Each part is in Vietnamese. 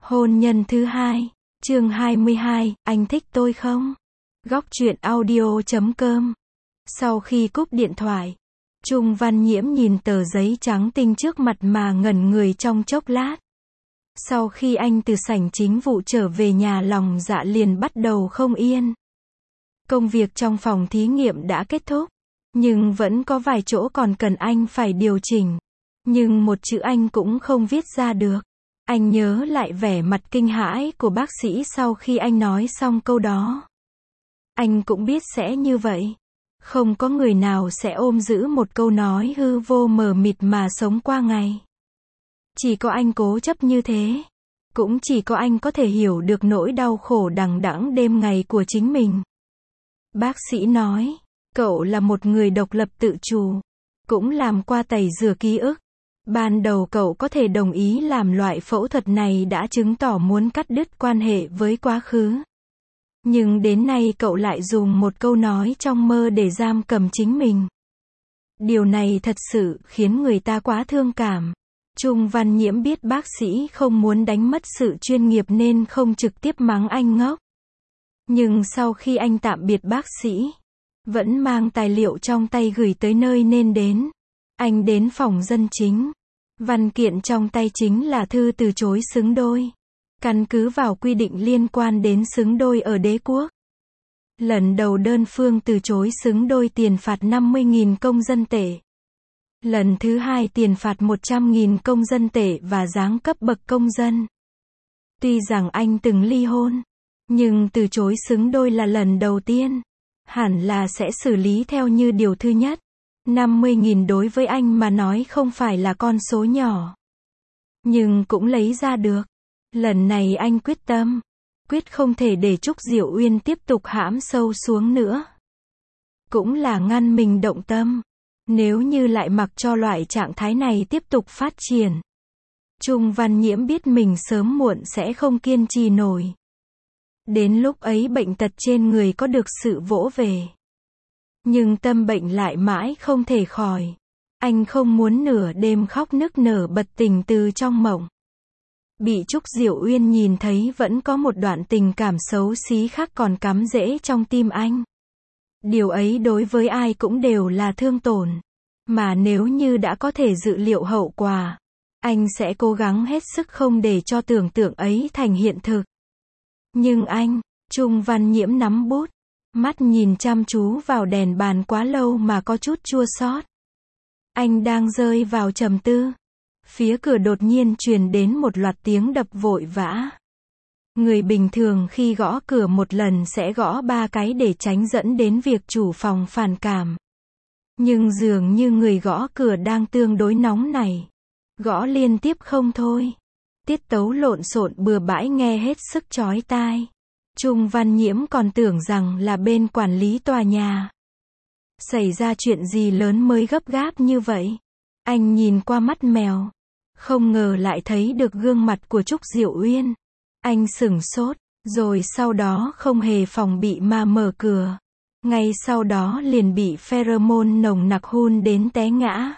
Hôn nhân thứ hai, chương 22, anh thích tôi không? Góc truyện audio.com. Sau khi cúp điện thoại, Trung Văn Nhiễm nhìn tờ giấy trắng tinh trước mặt mà ngẩn người trong chốc lát. Sau khi anh từ sảnh chính vụ trở về nhà, lòng dạ liền bắt đầu không yên. Công việc trong phòng thí nghiệm đã kết thúc, nhưng vẫn có vài chỗ còn cần anh phải điều chỉnh. Nhưng một chữ anh cũng không viết ra được. Anh nhớ lại vẻ mặt kinh hãi của bác sĩ sau khi anh nói xong câu đó. Anh cũng biết sẽ như vậy. Không có người nào sẽ ôm giữ một câu nói hư vô mờ mịt mà sống qua ngày. Chỉ có anh cố chấp như thế. Cũng chỉ có anh có thể hiểu được nỗi đau khổ đằng đẵng đêm ngày của chính mình. Bác sĩ nói, cậu là một người độc lập tự chủ, cũng làm qua tẩy rửa ký ức. Ban đầu cậu có thể đồng ý làm loại phẫu thuật này đã chứng tỏ muốn cắt đứt quan hệ với quá khứ. Nhưng đến nay cậu lại dùng một câu nói trong mơ để giam cầm chính mình. Điều này thật sự khiến người ta quá thương cảm. Trung Văn Nhiễm biết bác sĩ không muốn đánh mất sự chuyên nghiệp nên không trực tiếp mắng anh ngốc. Nhưng sau khi anh tạm biệt bác sĩ, vẫn mang tài liệu trong tay gửi tới nơi nên đến. Anh đến phòng dân chính. Văn kiện trong tay chính là thư từ chối xứng đôi. Căn cứ vào quy định liên quan đến xứng đôi ở đế quốc. Lần đầu đơn phương từ chối xứng đôi tiền phạt 50.000 công dân tệ. Lần thứ hai tiền phạt 100.000 công dân tệ và giáng cấp bậc công dân. Tuy rằng anh từng ly hôn, nhưng từ chối xứng đôi là lần đầu tiên. Hẳn là sẽ xử lý theo như điều thứ nhất. 50.000 đối với anh mà nói không phải là con số nhỏ. Nhưng cũng lấy ra được. Lần này anh quyết tâm. Quyết không thể để Trúc Diệu Uyên tiếp tục hãm sâu xuống nữa. Cũng là ngăn mình động tâm. Nếu như lại mặc cho loại trạng thái này tiếp tục phát triển, Trung Văn Nhiễm biết mình sớm muộn sẽ không kiên trì nổi. Đến lúc ấy bệnh tật trên người có được sự vỗ về. Nhưng tâm bệnh lại mãi không thể khỏi. Anh không muốn nửa đêm khóc nức nở bật tỉnh từ trong mộng. Bị Trúc Diệu Uyên nhìn thấy vẫn có một đoạn tình cảm xấu xí khác còn cắm rễ trong tim anh. Điều ấy đối với ai cũng đều là thương tổn. Mà nếu như đã có thể dự liệu hậu quả, anh sẽ cố gắng hết sức không để cho tưởng tượng ấy thành hiện thực. Nhưng anh, Trung Văn Nhiễm nắm bút, mắt nhìn chăm chú vào đèn bàn quá lâu mà có chút chua xót. Anh đang rơi vào trầm tư. Phía cửa đột nhiên truyền đến một loạt tiếng đập vội vã. Người bình thường khi gõ cửa một lần sẽ gõ 3 cái để tránh dẫn đến việc chủ phòng phản cảm. Nhưng dường như người gõ cửa đang tương đối nóng này. Gõ liên tiếp không thôi. Tiết tấu lộn xộn bừa bãi nghe hết sức chói tai. Trung Văn Nhiễm còn tưởng rằng là bên quản lý tòa nhà. Xảy ra chuyện gì lớn mới gấp gáp như vậy? Anh nhìn qua mắt mèo. Không ngờ lại thấy được gương mặt của Trúc Diệu Uyên. Anh sửng sốt, rồi sau đó không hề phòng bị mà mở cửa. Ngay sau đó liền bị pheromone nồng nặc hun đến té ngã.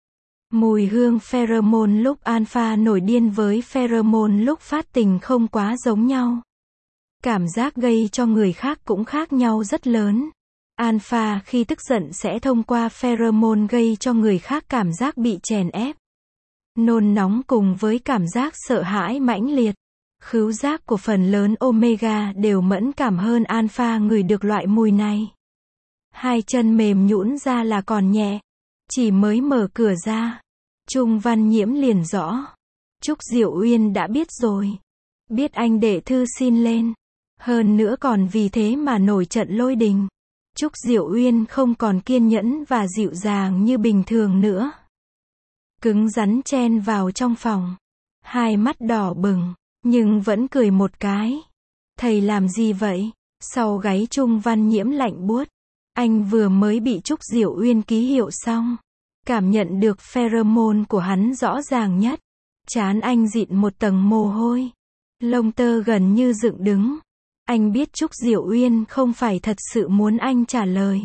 Mùi hương pheromone lúc alpha nổi điên với pheromone lúc phát tình không quá giống nhau. Cảm giác gây cho người khác cũng khác nhau rất lớn. Alpha khi tức giận sẽ thông qua pheromone gây cho người khác cảm giác bị chèn ép, nôn nóng cùng với cảm giác sợ hãi mãnh liệt. Khứu giác của phần lớn omega đều mẫn cảm hơn alpha ngửi được loại mùi này. Hai chân mềm nhũn ra là còn nhẹ. Chỉ mới mở cửa ra, Trung Văn Nhiễm liền rõ. Trúc Diệu Uyên đã biết rồi. Biết anh đệ thư xin lên. Hơn nữa còn vì thế mà nổi trận lôi đình. Trúc Diệu Uyên không còn kiên nhẫn và dịu dàng như bình thường nữa. Cứng rắn chen vào trong phòng. Hai mắt đỏ bừng, nhưng vẫn cười một cái. Thầy làm gì vậy? Sau gáy Trung Văn Nhiễm lạnh buốt. Anh vừa mới bị Trúc Diệu Uyên ký hiệu xong. Cảm nhận được pheromone của hắn rõ ràng nhất. Trán anh dịn một tầng mồ hôi. Lông tơ gần như dựng đứng. Anh biết Trúc Diệu Uyên không phải thật sự muốn anh trả lời.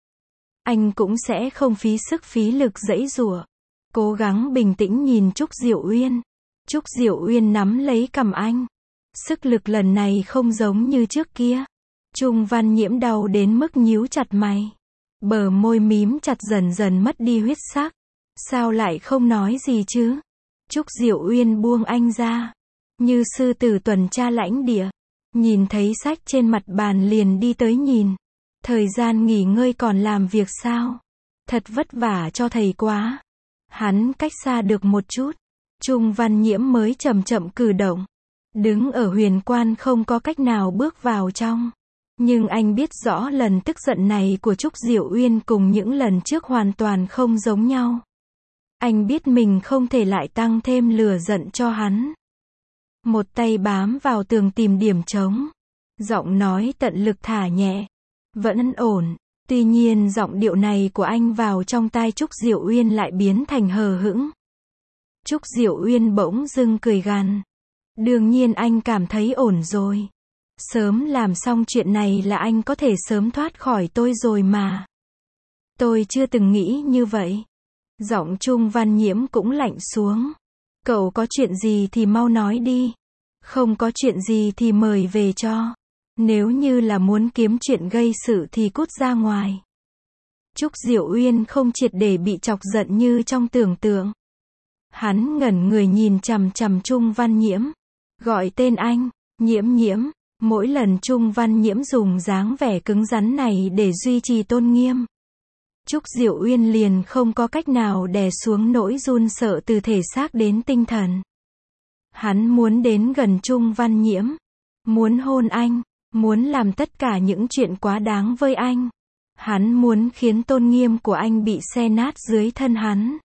Anh cũng sẽ không phí sức phí lực giãy giụa. Cố gắng bình tĩnh nhìn Trúc Diệu Uyên. Trúc Diệu Uyên nắm lấy cằm anh. Sức lực lần này không giống như trước kia. Trung Văn Nhiễm đau đến mức nhíu chặt mày. Bờ môi mím chặt dần dần mất đi huyết sắc. Sao lại không nói gì chứ? Trúc Diệu Uyên buông anh ra. Như sư tử tuần tra lãnh địa. Nhìn thấy sách trên mặt bàn liền đi tới nhìn. Thời gian nghỉ ngơi còn làm việc sao? Thật vất vả cho thầy quá. Hắn cách xa được một chút. Trung Văn Nhiễm mới chậm chậm cử động. Đứng ở huyền quan không có cách nào bước vào trong. Nhưng anh biết rõ lần tức giận này của Trúc Diệu Uyên cùng những lần trước hoàn toàn không giống nhau. Anh biết mình không thể lại tăng thêm lửa giận cho hắn. Một tay bám vào tường tìm điểm trống. Giọng nói tận lực thả nhẹ. Vẫn ổn. Tuy nhiên giọng điệu này của anh vào trong tai Trúc Diệu Uyên lại biến thành hờ hững. Trúc Diệu Uyên bỗng dưng cười gằn. Đương nhiên anh cảm thấy ổn rồi. Sớm làm xong chuyện này là anh có thể sớm thoát khỏi tôi rồi mà. Tôi chưa từng nghĩ như vậy. Giọng Trung Văn Nhiễm cũng lạnh xuống. Cậu có chuyện gì thì mau nói đi. Không có chuyện gì thì mời về cho. Nếu như là muốn kiếm chuyện gây sự thì cút ra ngoài. Trúc Diệu Uyên không triệt để bị chọc giận như trong tưởng tượng. Hắn ngẩn người nhìn chằm chằm Trung Văn Nhiễm. Gọi tên anh, Nhiễm Nhiễm. Mỗi lần Trung Văn Nhiễm dùng dáng vẻ cứng rắn này để duy trì tôn nghiêm. Trúc Diệu Uyên liền không có cách nào đè xuống nỗi run sợ từ thể xác đến tinh thần. Hắn muốn đến gần Trung Văn Nhiễm. Muốn hôn anh. Muốn làm tất cả những chuyện quá đáng với anh. Hắn muốn khiến tôn nghiêm của anh bị xé nát dưới thân hắn.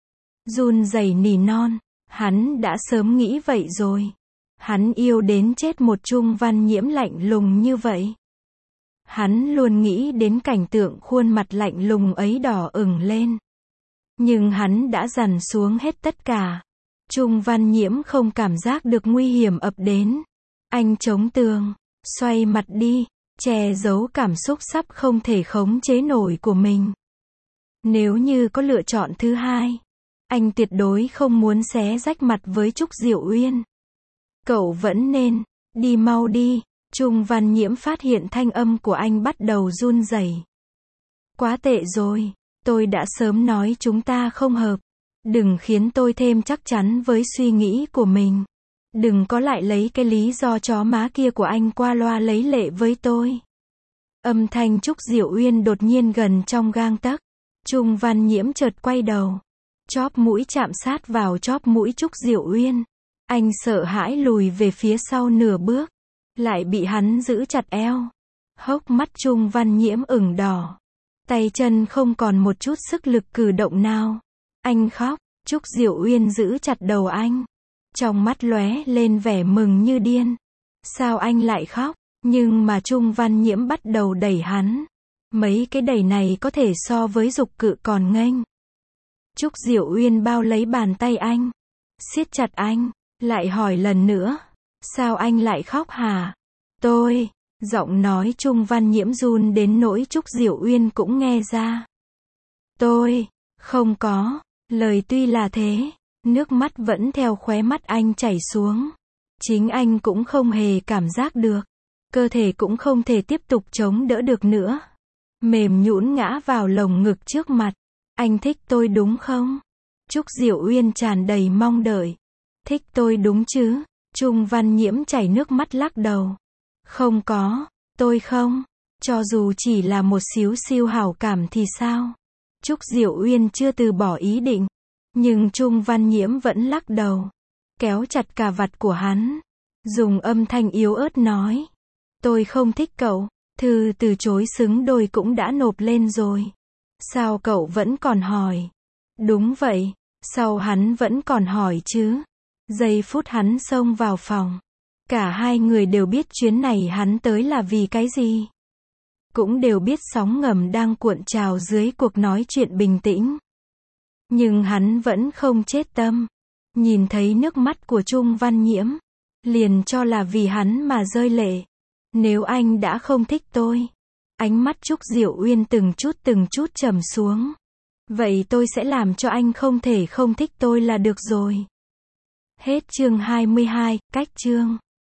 Run rẩy nỉ non. Hắn đã sớm nghĩ vậy rồi. Hắn yêu đến chết một Trung Văn Nhiễm lạnh lùng như vậy. Hắn luôn nghĩ đến cảnh tượng khuôn mặt lạnh lùng ấy đỏ ửng lên. Nhưng hắn đã dằn xuống hết tất cả. Trung Văn Nhiễm không cảm giác được nguy hiểm ập đến. Anh chống tường, xoay mặt đi, che giấu cảm xúc sắp không thể khống chế nổi của mình. Nếu như có lựa chọn thứ hai, anh tuyệt đối không muốn xé rách mặt với Trúc Diệu Uyên. Cậu vẫn nên, đi mau đi. Trung Văn Nhiễm phát hiện thanh âm của anh bắt đầu run rẩy. Quá tệ rồi, tôi đã sớm nói chúng ta không hợp. Đừng khiến tôi thêm chắc chắn với suy nghĩ của mình. Đừng có lại lấy cái lý do chó má kia của anh qua loa lấy lệ với tôi. Âm thanh Trúc Diệu Uyên đột nhiên gần trong gang tấc. Trung Văn Nhiễm chợt quay đầu. Chóp mũi chạm sát vào chóp mũi Trúc Diệu Uyên. Anh sợ hãi lùi về phía sau nửa bước. Lại bị hắn giữ chặt eo. Hốc mắt Trung Văn Nhiễm ửng đỏ. Tay chân không còn một chút sức lực cử động nào. Anh khóc. Trúc Diệu Uyên giữ chặt đầu anh. Trong mắt lóe lên vẻ mừng như điên. Sao anh lại khóc? Nhưng mà Trung Văn Nhiễm bắt đầu đẩy hắn. Mấy cái đẩy này có thể so với dục cự còn nghênh. Trúc Diệu Uyên bao lấy bàn tay anh. Siết chặt anh. Lại hỏi lần nữa. Sao anh lại khóc hả? Tôi. Giọng nói Trung Văn Nhiễm run đến nỗi Trúc Diệu Uyên cũng nghe ra. Tôi. Không có. Lời tuy là thế. Nước mắt vẫn theo khóe mắt anh chảy xuống. Chính anh cũng không hề cảm giác được. Cơ thể cũng không thể tiếp tục chống đỡ được nữa. Mềm nhũn ngã vào lồng ngực trước mặt. Anh thích tôi đúng không? Trúc Diệu Uyên tràn đầy mong đợi. Thích tôi đúng chứ? Trung Văn Nhiễm chảy nước mắt lắc đầu. Không có, tôi không. Cho dù chỉ là một xíu xiu hảo cảm thì sao? Trúc Diệu Uyên chưa từ bỏ ý định. Nhưng Trung Văn Nhiễm vẫn lắc đầu. Kéo chặt cà vạt của hắn. Dùng âm thanh yếu ớt nói. Tôi không thích cậu. Thư từ chối xứng đôi cũng đã nộp lên rồi. Sao cậu vẫn còn hỏi? Đúng vậy. Sao hắn vẫn còn hỏi chứ? Giây phút hắn xông vào phòng. Cả hai người đều biết chuyến này hắn tới là vì cái gì. Cũng đều biết sóng ngầm đang cuộn trào dưới cuộc nói chuyện bình tĩnh. Nhưng hắn vẫn không chết tâm. Nhìn thấy nước mắt của Trung Văn Nhiễm. Liền cho là vì hắn mà rơi lệ. Nếu anh đã không thích tôi. Ánh mắt Trúc Diệu Uyên từng chút trầm xuống. Vậy tôi sẽ làm cho anh không thể không thích tôi là được rồi. Hết chương 22, cách chương